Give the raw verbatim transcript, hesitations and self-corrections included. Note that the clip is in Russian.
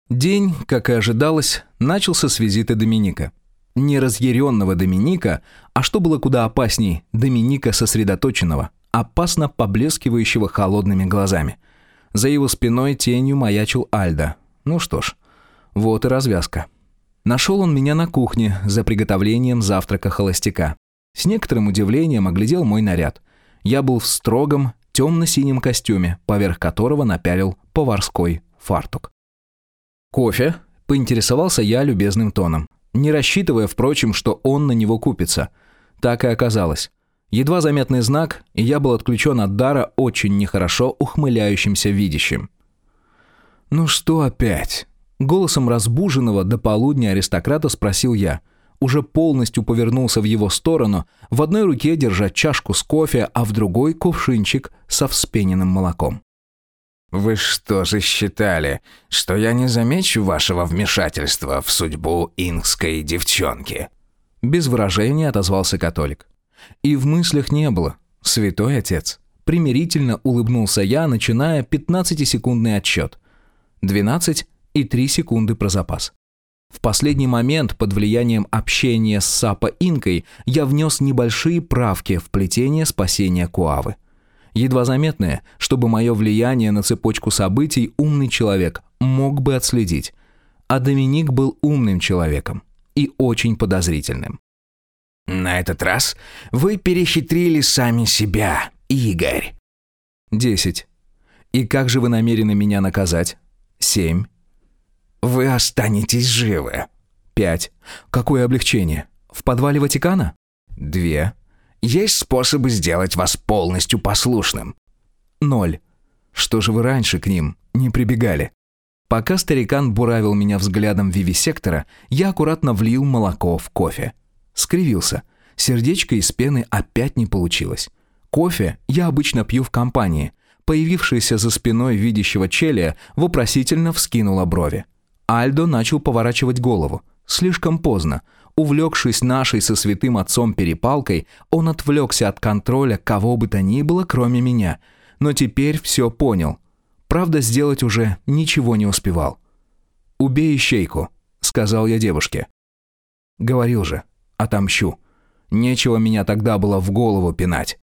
День, как и ожидалось, начался с визита Доминика. Не разъяренного Доминика, а что было куда опасней, Доминика сосредоточенного, опасно поблескивающего холодными глазами. За его спиной тенью маячил Альдо. Ну что ж, вот и развязка. Нашел он меня на кухне за приготовлением завтрака холостяка. С некоторым удивлением оглядел мой наряд. Я был в строгом, темно-синем костюме, поверх которого напялил поварской фартук. «Кофе?» – поинтересовался я любезным тоном, не рассчитывая, впрочем, что он на него купится. Так и оказалось. Едва заметный знак, и я был отключен от дара очень нехорошо ухмыляющимся видящим. «Ну что опять?» – голосом разбуженного до полудня аристократа спросил я. Уже полностью повернулся в его сторону, в одной руке держа чашку с кофе, а в другой – кувшинчик со вспененным молоком. «Вы что же считали, что я не замечу вашего вмешательства в судьбу инкской девчонки?» Без выражения отозвался католик. И в мыслях не было. Святой отец. Примирительно улыбнулся я, начиная пятнадцатисекундный отсчет. двенадцать и три секунды про запас. В последний момент, под влиянием общения с Сапа-инкой, я внес небольшие правки в плетение спасения Куавы. Едва заметное, чтобы мое влияние на цепочку событий умный человек мог бы отследить. А Доминик был умным человеком и очень подозрительным. «На этот раз вы перехитрили сами себя, Игорь». Десять. И как же вы намерены меня наказать? Семь. Вы останетесь живы. Пять. Какое облегчение? В подвале Ватикана? Две. Есть способы сделать вас полностью послушным. Ноль. Что же вы раньше к ним не прибегали? Пока старикан буравил меня взглядом вивисектора, я аккуратно влил молоко в кофе. Скривился. Сердечко из пены опять не получилось. Кофе я обычно пью в компании. Появившаяся за спиной видящего челия вопросительно вскинула брови. Альдо начал поворачивать голову. Слишком поздно. Увлекшись нашей со святым отцом перепалкой, он отвлекся от контроля кого бы то ни было, кроме меня. Но теперь все понял. Правда, сделать уже ничего не успевал. «Убей ищейку», — сказал я девушке. Говорил же, отомщу. Нечего меня тогда было в голову пинать.